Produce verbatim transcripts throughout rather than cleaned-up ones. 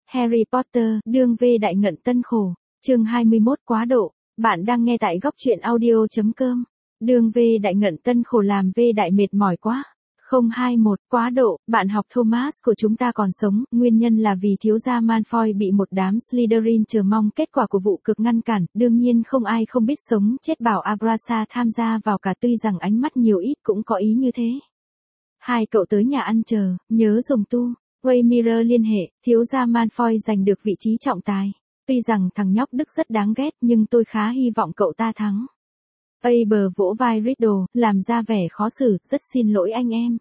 Harry Potter, đương vê đại ngận tân khổ. Chương hai mươi mốt quá độ. Bạn đang nghe tại góc truyện audio chấm com. Đương vê đại ngận tân khổ làm vê đại mệt mỏi quá. không hai mốt quá độ. Bạn học Thomas của chúng ta còn sống, nguyên nhân là vì thiếu gia Malfoy bị một đám Slytherin chờ mong kết quả của vụ cực ngăn cản, đương nhiên không ai không biết sống chết bảo Abrasa tham gia vào cả, tuy rằng ánh mắt nhiều ít cũng có ý như thế. Hai cậu tới nhà ăn chờ, nhớ dùng tu. Waymire liên hệ, thiếu gia Malfoy giành được vị trí trọng tài. Tuy rằng thằng nhóc Đức rất đáng ghét nhưng tôi khá hy vọng cậu ta thắng. Aber vỗ vai Riddle, làm ra vẻ khó xử, rất xin lỗi anh em.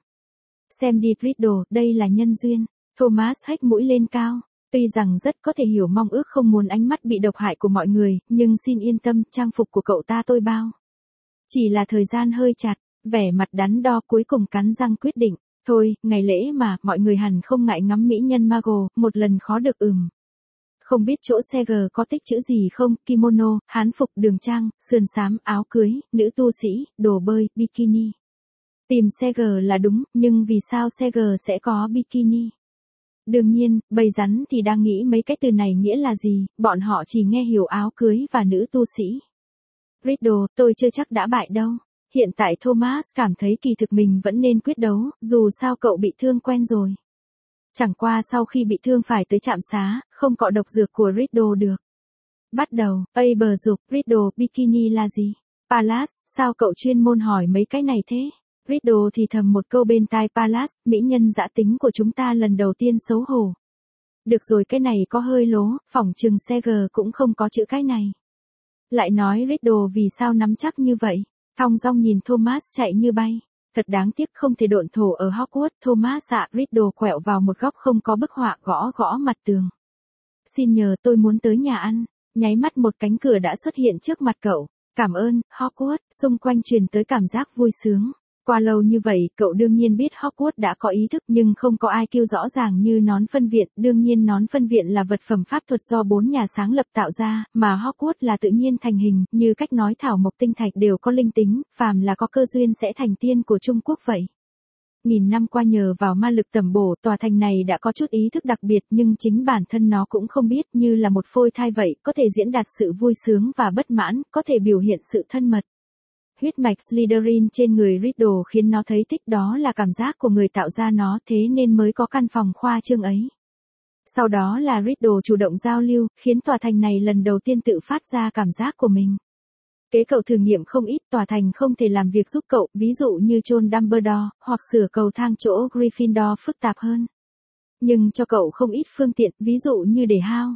Xem đi Riddle, đây là nhân duyên. Thomas hếch mũi lên cao. Tuy rằng rất có thể hiểu mong ước không muốn ánh mắt bị độc hại của mọi người, nhưng xin yên tâm, trang phục của cậu ta tôi bao. Chỉ là thời gian hơi chặt, vẻ mặt đắn đo cuối cùng cắn răng quyết định. Thôi, ngày lễ mà, mọi người hẳn không ngại ngắm mỹ nhân Mago, một lần khó được ừm. Không biết chỗ Seger có tích chữ gì không, kimono, hán phục, đường trang, sườn xám, áo cưới, nữ tu sĩ, đồ bơi, bikini. Tìm Seger là đúng, nhưng vì sao Seger sẽ có bikini? Đương nhiên, bầy rắn thì đang nghĩ mấy cái từ này nghĩa là gì, bọn họ chỉ nghe hiểu áo cưới và nữ tu sĩ. Riddle, tôi chưa chắc đã bại đâu. Hiện tại Thomas cảm thấy kỳ thực mình vẫn nên quyết đấu, dù sao cậu bị thương quen rồi. Chẳng qua sau khi bị thương phải tới trạm xá, không cọ độc dược của Riddle được. Bắt đầu, Aber dục, Riddle, bikini là gì? Pallas, sao cậu chuyên môn hỏi mấy cái này thế? Riddle thì thầm một câu bên tai Pallas, mỹ nhân dã tính của chúng ta lần đầu tiên xấu hổ. Được rồi, cái này có hơi lố, phỏng chừng Seger cũng không có chữ cái này. Lại nói Riddle vì sao nắm chắc như vậy? Thong dong nhìn Thomas chạy như bay. Thật đáng tiếc không thể độn thổ ở Hogwarts. Thomas ạ, Riddle quẹo vào một góc không có bức họa, gõ gõ mặt tường. Xin nhờ, tôi muốn tới nhà ăn. Nháy mắt một cánh cửa đã xuất hiện trước mặt cậu. Cảm ơn, Hogwarts. Xung quanh truyền tới cảm giác vui sướng. Qua lâu như vậy, cậu đương nhiên biết Hogwarts đã có ý thức nhưng không có ai kêu rõ ràng như nón phân viện. Đương nhiên nón phân viện là vật phẩm pháp thuật do bốn nhà sáng lập tạo ra, mà Hogwarts là tự nhiên thành hình, như cách nói thảo mộc tinh thạch đều có linh tính, phàm là có cơ duyên sẽ thành tiên của Trung Quốc vậy. Nghìn năm qua nhờ vào ma lực tẩm bổ, tòa thành này đã có chút ý thức đặc biệt nhưng chính bản thân nó cũng không biết, như là một phôi thai vậy, có thể diễn đạt sự vui sướng và bất mãn, có thể biểu hiện sự thân mật. Huyết mạch Slytherin trên người Riddle khiến nó thấy thích, đó là cảm giác của người tạo ra nó, thế nên mới có căn phòng khoa trương ấy. Sau đó là Riddle chủ động giao lưu, khiến tòa thành này lần đầu tiên tự phát ra cảm giác của mình. Kế cậu thử nghiệm không ít, tòa thành không thể làm việc giúp cậu, ví dụ như chôn Dumbledore, hoặc sửa cầu thang chỗ Gryffindor phức tạp hơn. Nhưng cho cậu không ít phương tiện, ví dụ như để hao.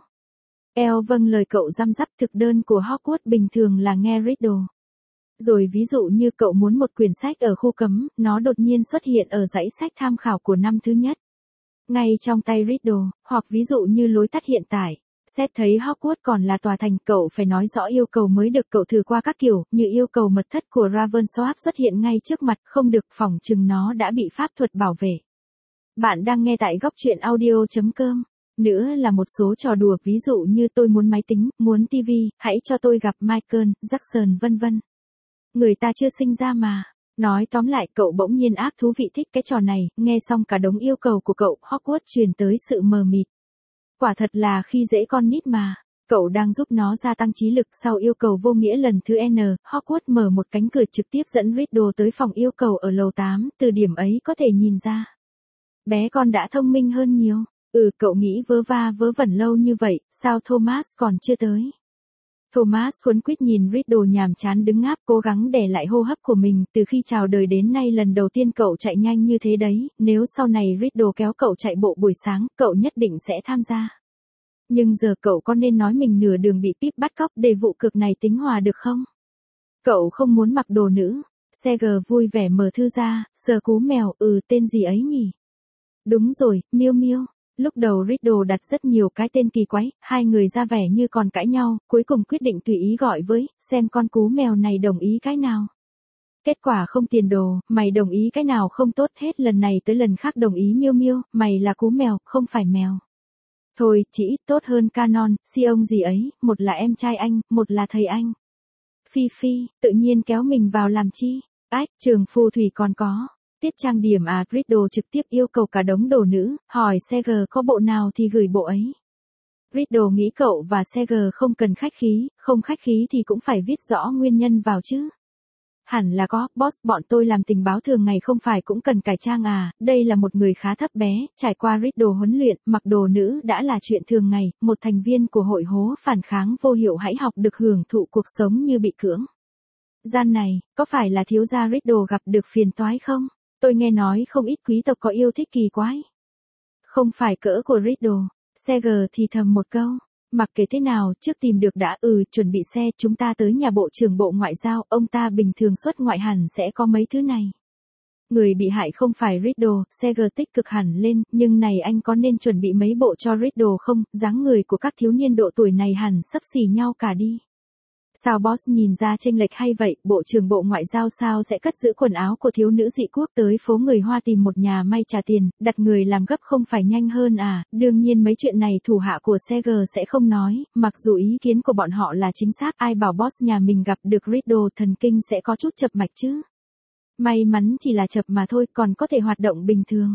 Eo vâng lời cậu răm rắp, thực đơn của Hogwarts bình thường là nghe Riddle. Rồi ví dụ như cậu muốn một quyển sách ở khu cấm, nó đột nhiên xuất hiện ở dãy sách tham khảo của năm thứ nhất. Ngay trong tay Riddle, hoặc ví dụ như lối tắt hiện tại. Xét thấy Hogwarts còn là tòa thành, cậu phải nói rõ yêu cầu mới được, cậu thử qua các kiểu, như yêu cầu mật thất của Ravensworth xuất hiện ngay trước mặt, không được, phỏng chừng nó đã bị pháp thuật bảo vệ. Bạn đang nghe tại góc truyện audio chấm com. Nữa là một số trò đùa, ví dụ như tôi muốn máy tính, muốn tivi, hãy cho tôi gặp Michael Jackson vân vân. Người ta chưa sinh ra mà. Nói tóm lại, cậu bỗng nhiên ác thú vị thích cái trò này, nghe xong cả đống yêu cầu của cậu, Hogwarts truyền tới sự mờ mịt. Quả thật là khi dễ con nít mà. Cậu đang giúp nó gia tăng trí lực. Sau yêu cầu vô nghĩa lần thứ N, Hogwarts mở một cánh cửa trực tiếp dẫn Riddle tới phòng yêu cầu ở lầu tám, từ điểm ấy có thể nhìn ra. Bé con đã thông minh hơn nhiều. Ừ, cậu nghĩ vớ va vớ vẩn lâu như vậy, sao Thomas còn chưa tới? Thomas khuấn quýt nhìn Riddle nhàm chán đứng ngáp, cố gắng đè lại hô hấp của mình, từ khi chào đời đến nay lần đầu tiên cậu chạy nhanh như thế đấy, nếu sau này Riddle kéo cậu chạy bộ buổi sáng, cậu nhất định sẽ tham gia. Nhưng giờ cậu có nên nói mình nửa đường bị Pip bắt cóc để vụ cực này tính hòa được không? Cậu không muốn mặc đồ nữ. Seger vui vẻ mở thư ra, sờ cú mèo, ừ tên gì ấy nhỉ? Đúng rồi, Miêu Miêu. Lúc đầu Riddle đặt rất nhiều cái tên kỳ quái, hai người ra vẻ như còn cãi nhau, cuối cùng quyết định tùy ý gọi với, xem con cú mèo này đồng ý cái nào. Kết quả không tiền đồ, mày đồng ý cái nào không tốt hết, lần này tới lần khác đồng ý Miêu Miêu, mày là cú mèo, không phải mèo. Thôi, chỉ ít tốt hơn Canon, si ông gì ấy, một là em trai anh, một là thầy anh. Phi Phi, tự nhiên kéo mình vào làm chi? Ách, trường phù thủy còn có. Tiết trang điểm à, Riddle trực tiếp yêu cầu cả đống đồ nữ, hỏi Seger có bộ nào thì gửi bộ ấy. Riddle nghĩ cậu và Seger không cần khách khí, không khách khí thì cũng phải viết rõ nguyên nhân vào chứ. Hẳn là có, boss, bọn tôi làm tình báo thường ngày không phải cũng cần cải trang à, đây là một người khá thấp bé, trải qua Riddle huấn luyện, mặc đồ nữ đã là chuyện thường ngày, một thành viên của hội hố phản kháng vô hiệu hãy học được hưởng thụ cuộc sống như bị cưỡng gian này, có phải là thiếu gia Riddle gặp được phiền toái không? Tôi nghe nói không ít quý tộc có yêu thích kỳ quái. Không phải cỡ của Riddle, Seger thì thầm một câu. Mặc kệ thế nào, trước tìm được đã, ừ, chuẩn bị xe, chúng ta tới nhà bộ trưởng bộ ngoại giao, ông ta bình thường xuất ngoại hẳn sẽ có mấy thứ này. Người bị hại không phải Riddle, Seger tích cực hẳn lên, nhưng này anh có nên chuẩn bị mấy bộ cho Riddle không, dáng người của các thiếu niên độ tuổi này hẳn xấp xỉ nhau cả đi. Sao boss nhìn ra chênh lệch hay vậy, bộ trưởng bộ ngoại giao sao sẽ cất giữ quần áo của thiếu nữ dị quốc tới phố người Hoa tìm một nhà may trả tiền, đặt người làm gấp không phải nhanh hơn à, đương nhiên mấy chuyện này thủ hạ của Seger sẽ không nói, mặc dù ý kiến của bọn họ là chính xác, ai bảo boss nhà mình gặp được Riddle thần kinh sẽ có chút chập mạch chứ. May mắn chỉ là chập mà thôi, còn có thể hoạt động bình thường.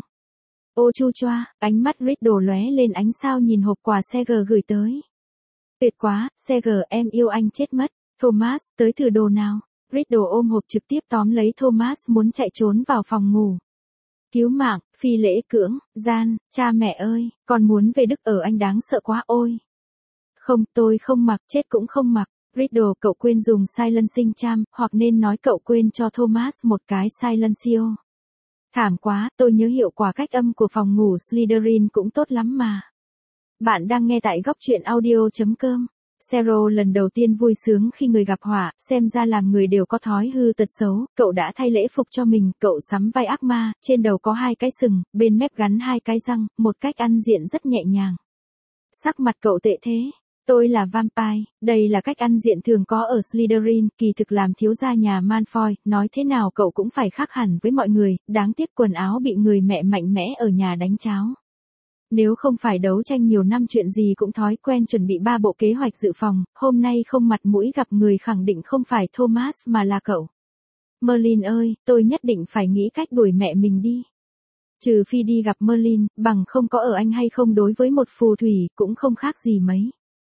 Ô chu choa, ánh mắt Riddle lóe lên ánh sao nhìn hộp quà Seger gửi tới. Tuyệt quá, Seger em yêu anh chết mất. Thomas, tới thử đồ nào. Riddle ôm hộp trực tiếp tóm lấy Thomas muốn chạy trốn vào phòng ngủ. Cứu mạng, phi lễ cưỡng, gian, cha mẹ ơi, con muốn về Đức ở anh đáng sợ quá ôi. Không, tôi không mặc, chết cũng không mặc. Riddle, cậu quên dùng silencing charm, hoặc nên nói cậu quên cho Thomas một cái silencio. Thảm quá, tôi nhớ hiệu quả cách âm của phòng ngủ Slytherin cũng tốt lắm mà. Bạn đang nghe tại góc truyện audio.com. Sero lần đầu tiên vui sướng khi người gặp họa, xem ra làm người đều có thói hư tật xấu, cậu đã thay lễ phục cho mình, cậu sắm vai ác ma, trên đầu có hai cái sừng, bên mép gắn hai cái răng, một cách ăn diện rất nhẹ nhàng. Sắc mặt cậu tệ thế. Tôi là vampire, đây là cách ăn diện thường có ở Slytherin, kỳ thực làm thiếu gia nhà Malfoy, nói thế nào cậu cũng phải khác hẳn với mọi người, đáng tiếc quần áo bị người mẹ mạnh mẽ ở nhà đánh cháo. Nếu không phải đấu tranh nhiều năm chuyện gì cũng thói quen chuẩn bị ba bộ kế hoạch dự phòng, hôm nay không mặt mũi gặp người khẳng định không phải Thomas mà là cậu. Merlin ơi, tôi nhất định phải nghĩ cách đuổi mẹ mình đi. Trừ phi đi gặp Merlin, bằng không có ở anh hay không đối với một phù thủy, cũng không khác gì mấy.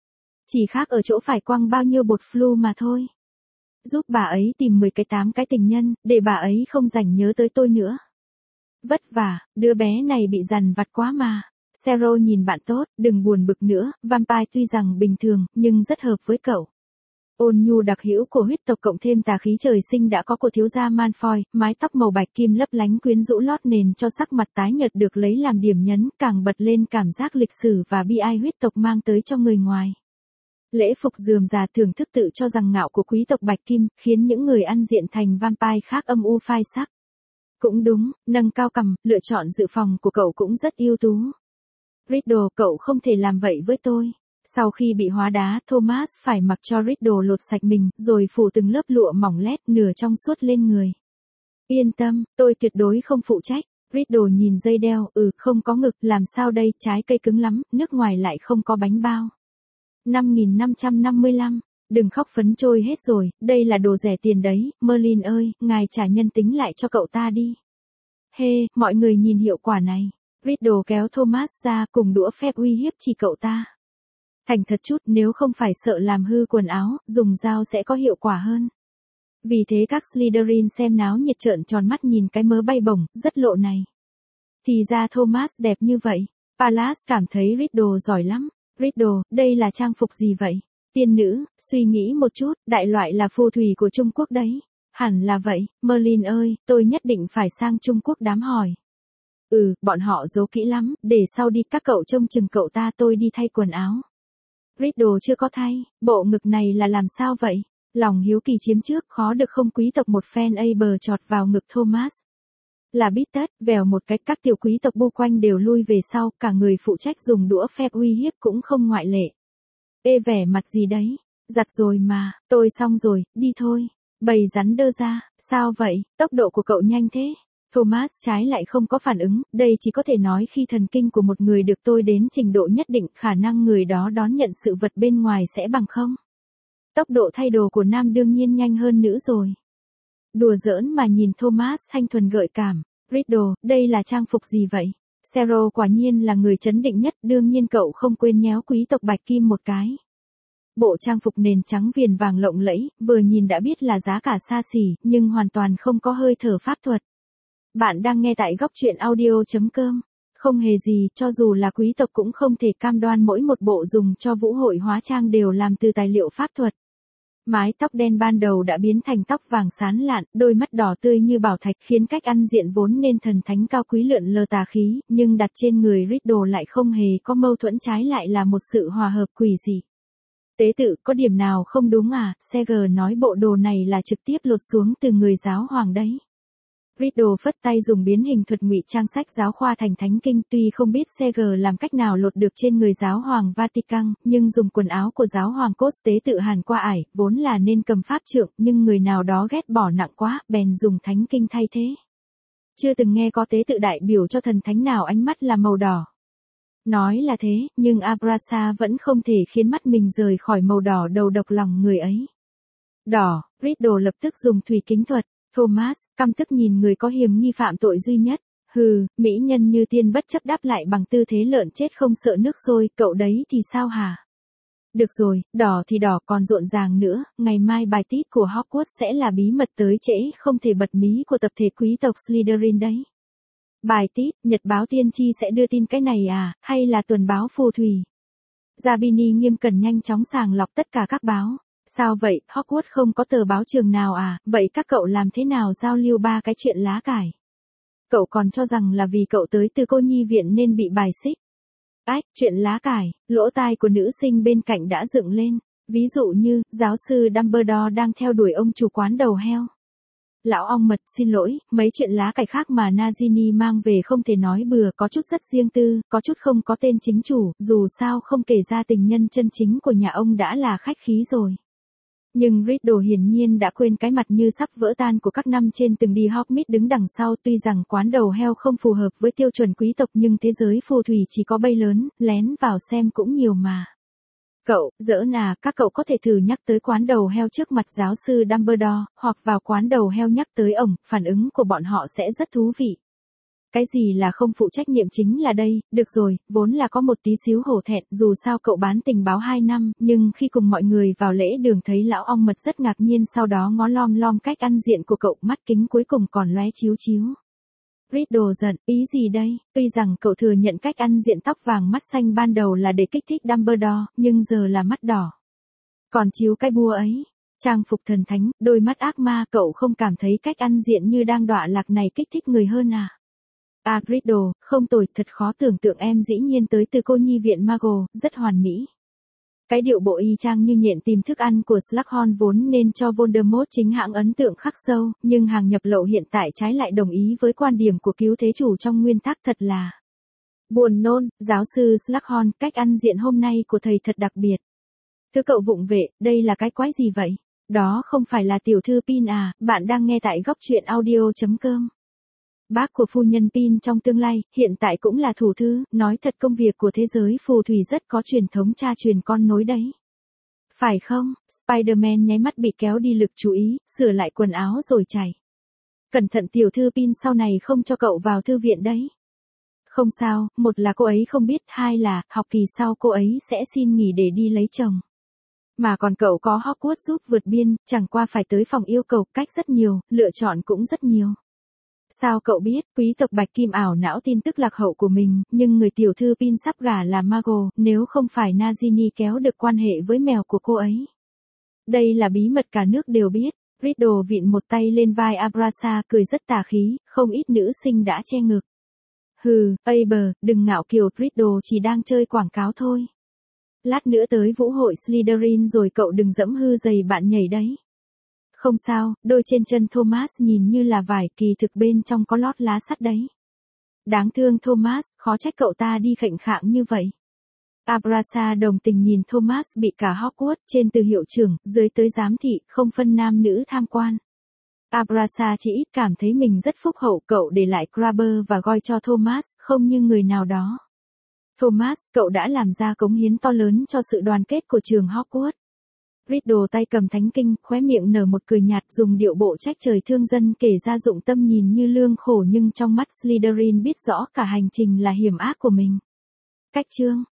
Chỉ khác ở chỗ phải quăng bao nhiêu bột flu mà thôi. Giúp bà ấy tìm mười cái tám cái tình nhân, để bà ấy không rảnh nhớ tới tôi nữa. Vất vả, đứa bé này bị dằn vặt quá mà. Sero nhìn bạn tốt, đừng buồn bực nữa, vampire tuy rằng bình thường, nhưng rất hợp với cậu. Ôn nhu đặc hữu của huyết tộc cộng thêm tà khí trời sinh đã có của thiếu gia Malfoy, mái tóc màu bạch kim lấp lánh quyến rũ lót nền cho sắc mặt tái nhợt được lấy làm điểm nhấn, càng bật lên cảm giác lịch sử và bi ai huyết tộc mang tới cho người ngoài. Lễ phục rườm rà thưởng thức tự cho rằng ngạo của quý tộc bạch kim, khiến những người ăn diện thành vampire khác âm u phai sắc. Cũng đúng, nâng cao cằm, lựa chọn dự phòng của cậu cũng rất ưu tú. Riddle, cậu không thể làm vậy với tôi. Sau khi bị hóa đá, Thomas phải mặc cho Riddle lột sạch mình, rồi phủ từng lớp lụa mỏng lét nửa trong suốt lên người. Yên tâm, tôi tuyệt đối không phụ trách. Riddle nhìn dây đeo, ừ, không có ngực, làm sao đây, trái cây cứng lắm, nước ngoài lại không có bánh bao. năm nghìn năm trăm năm mươi lăm, đừng khóc phấn trôi hết rồi, đây là đồ rẻ tiền đấy, Merlin ơi, ngài trả nhân tính lại cho cậu ta đi. Hê, hey, mọi người nhìn hiệu quả này. Riddle kéo Thomas ra cùng đũa phép uy hiếp chỉ cậu ta. Thành thật chút, nếu không phải sợ làm hư quần áo, dùng dao sẽ có hiệu quả hơn. Vì thế các Slytherin xem náo nhiệt trợn tròn mắt nhìn cái mớ bay bổng, rất lộ này. Thì ra Thomas đẹp như vậy. Pallas cảm thấy Riddle giỏi lắm. Riddle, đây là trang phục gì vậy? Tiên nữ, suy nghĩ một chút, đại loại là phù thủy của Trung Quốc đấy. Hẳn là vậy, Merlin ơi, tôi nhất định phải sang Trung Quốc đám hỏi. Ừ, bọn họ giấu kỹ lắm, để sau đi các cậu trông chừng cậu ta, tôi đi thay quần áo. Riddle chưa có thay, bộ ngực này là làm sao vậy? Lòng hiếu kỳ chiếm trước, khó được không quý tộc một phen a bờ chọt vào ngực Thomas. Là bít tất, vèo một cách các tiểu quý tộc bu quanh đều lui về sau, cả người phụ trách dùng đũa phép uy hiếp cũng không ngoại lệ. Ê vẻ mặt gì đấy? Giặt rồi mà, tôi xong rồi, đi thôi. Bầy rắn đơ ra, sao vậy, tốc độ của cậu nhanh thế? Thomas trái lại không có phản ứng, đây chỉ có thể nói khi thần kinh của một người được tôi đến trình độ nhất định, khả năng người đó đón nhận sự vật bên ngoài sẽ bằng không. Tốc độ thay đồ của nam đương nhiên nhanh hơn nữ rồi. Đùa giỡn mà nhìn Thomas thanh thuần gợi cảm. Riddle, đây là trang phục gì vậy? Zero quả nhiên là người trấn định nhất, đương nhiên cậu không quên nhéo quý tộc Bạch Kim một cái. Bộ trang phục nền trắng viền vàng lộng lẫy, vừa nhìn đã biết là giá cả xa xỉ, nhưng hoàn toàn không có hơi thở pháp thuật. Bạn đang nghe tại góc truyện audio.com. Không hề gì, cho dù là quý tộc cũng không thể cam đoan mỗi một bộ dùng cho vũ hội hóa trang đều làm từ tài liệu pháp thuật. Mái tóc đen ban đầu đã biến thành tóc vàng sáng lạn, đôi mắt đỏ tươi như bảo thạch khiến cách ăn diện vốn nên thần thánh cao quý lượn lờ tà khí, nhưng đặt trên người Riddle lại không hề có mâu thuẫn, trái lại là một sự hòa hợp quỷ dị. Tế tự, có điểm nào không đúng à? Seger nói bộ đồ này là trực tiếp lột xuống từ người giáo hoàng đấy. Riddle phất tay dùng biến hình thuật ngụy trang sách giáo khoa thành thánh kinh, tuy không biết Seger làm cách nào lột được trên người giáo hoàng Vatican, nhưng dùng quần áo của giáo hoàng cốt tế tự hàn qua ải, vốn là nên cầm pháp trượng, nhưng người nào đó ghét bỏ nặng quá, bèn dùng thánh kinh thay thế. Chưa từng nghe có tế tự đại biểu cho thần thánh nào ánh mắt là màu đỏ. Nói là thế, nhưng Abrasa vẫn không thể khiến mắt mình rời khỏi màu đỏ đầu độc lòng người ấy. Đỏ, Riddle lập tức dùng thủy kính thuật. Thomas, căm tức nhìn người có hiểm nghi phạm tội duy nhất. Hừ, mỹ nhân như tiên bất chấp đáp lại bằng tư thế lợn chết không sợ nước sôi, cậu đấy thì sao hả? Được rồi, đỏ thì đỏ, còn rộn ràng nữa, ngày mai bài tít của Hogwarts sẽ là bí mật tới trễ không thể bật mí của tập thể quý tộc Slytherin đấy. Bài tít, nhật báo tiên tri sẽ đưa tin cái này à, hay là tuần báo phù thủy? Zabini nghiêm cẩn nhanh chóng sàng lọc tất cả các báo. Sao vậy, Hogwarts không có tờ báo trường nào à, vậy các cậu làm thế nào giao lưu ba cái chuyện lá cải? Cậu còn cho rằng là vì cậu tới từ cô nhi viện nên bị bài xích. Ách, chuyện lá cải, lỗ tai của nữ sinh bên cạnh đã dựng lên. Ví dụ như, giáo sư Dumbledore đang theo đuổi ông chủ quán đầu heo. Lão ong mật, xin lỗi, mấy chuyện lá cải khác mà Nagini mang về không thể nói bừa, có chút rất riêng tư, có chút không có tên chính chủ, dù sao không kể ra tình nhân chân chính của nhà ông đã là khách khí rồi. Nhưng Riddle hiển nhiên đã quên cái mặt như sắp vỡ tan của các năm trên từng đi Hogsmeade đứng đằng sau, tuy rằng quán đầu heo không phù hợp với tiêu chuẩn quý tộc nhưng thế giới phù thủy chỉ có bay lớn, lén vào xem cũng nhiều mà. Cậu, giỡn à, các cậu có thể thử nhắc tới quán đầu heo trước mặt giáo sư Dumbledore, hoặc vào quán đầu heo nhắc tới ổng, phản ứng của bọn họ sẽ rất thú vị. Cái gì là không phụ trách nhiệm chính là đây, được rồi, vốn là có một tí xíu hổ thẹn, dù sao cậu bán tình báo hai năm, nhưng khi cùng mọi người vào lễ đường thấy lão ong mật rất ngạc nhiên, sau đó ngó lom lom cách ăn diện của cậu, mắt kính cuối cùng còn lóe chiếu chiếu. Riddle giận, ý gì đây, tuy rằng cậu thừa nhận cách ăn diện tóc vàng mắt xanh ban đầu là để kích thích Dumbledore, nhưng giờ là mắt đỏ. Còn chiếu cái búa ấy, trang phục thần thánh, đôi mắt ác ma, cậu không cảm thấy cách ăn diện như đang đọa lạc này kích thích người hơn à? À Riddle, không tồi, thật khó tưởng tượng em dĩ nhiên tới từ cô nhi viện Mago, rất hoàn mỹ. Cái điệu bộ y chang như nhện tìm thức ăn của Slughorn vốn nên cho Voldemort chính hãng ấn tượng khắc sâu, nhưng hàng nhập lậu hiện tại trái lại đồng ý với quan điểm của cứu thế chủ trong nguyên tắc, thật là buồn nôn. Giáo sư Slughorn, cách ăn diện hôm nay của thầy thật đặc biệt. Thưa cậu vụng vệ, đây là cái quái gì vậy? Đó không phải là tiểu thư Pin à, bạn đang nghe tại góc truyện audio.com. Bác của phu nhân Pin trong tương lai, hiện tại cũng là thủ thư, nói thật công việc của thế giới phù thủy rất có truyền thống cha truyền con nối đấy. Phải không? Spider-Man nháy mắt bị kéo đi lực chú ý, sửa lại quần áo rồi chạy. Cẩn thận tiểu thư Pin sau này không cho cậu vào thư viện đấy. Không sao, một là cô ấy không biết, hai là, học kỳ sau cô ấy sẽ xin nghỉ để đi lấy chồng. Mà còn cậu có Hogwarts giúp vượt biên, chẳng qua phải tới phòng yêu cầu, cách rất nhiều, lựa chọn cũng rất nhiều. Sao cậu biết, quý tộc Bạch Kim ảo não tin tức lạc hậu của mình, nhưng người tiểu thư Pin sắp gả là Mago, nếu không phải Nagini kéo được quan hệ với mèo của cô ấy. Đây là bí mật cả nước đều biết. Riddle vịn một tay lên vai Abrasa, cười rất tà khí, không ít nữ sinh đã che ngực. Hừ, Aber, đừng ngạo kiều, Riddle chỉ đang chơi quảng cáo thôi. Lát nữa tới vũ hội Slytherin rồi cậu đừng dẫm hư giày bạn nhảy đấy. Không sao, đôi trên chân Thomas nhìn như là vải, kỳ thực bên trong có lót lá sắt đấy. Đáng thương Thomas, khó trách cậu ta đi khệnh khạng như vậy. Abrasa đồng tình nhìn Thomas bị cả Hogwarts, trên từ hiệu trưởng, dưới tới giám thị, không phân nam nữ tham quan. Abrasa chỉ ít cảm thấy mình rất phúc hậu, cậu để lại Crabber và Goyle cho Thomas, không như người nào đó. Thomas, cậu đã làm ra cống hiến to lớn cho sự đoàn kết của trường Hogwarts. Riddle tay cầm thánh kinh, khóe miệng nở một cười nhạt, dùng điệu bộ trách trời thương dân kể ra dụng tâm nhìn như lương khổ nhưng trong mắt Slytherin biết rõ cả hành trình là hiểm ác của mình. Cách chương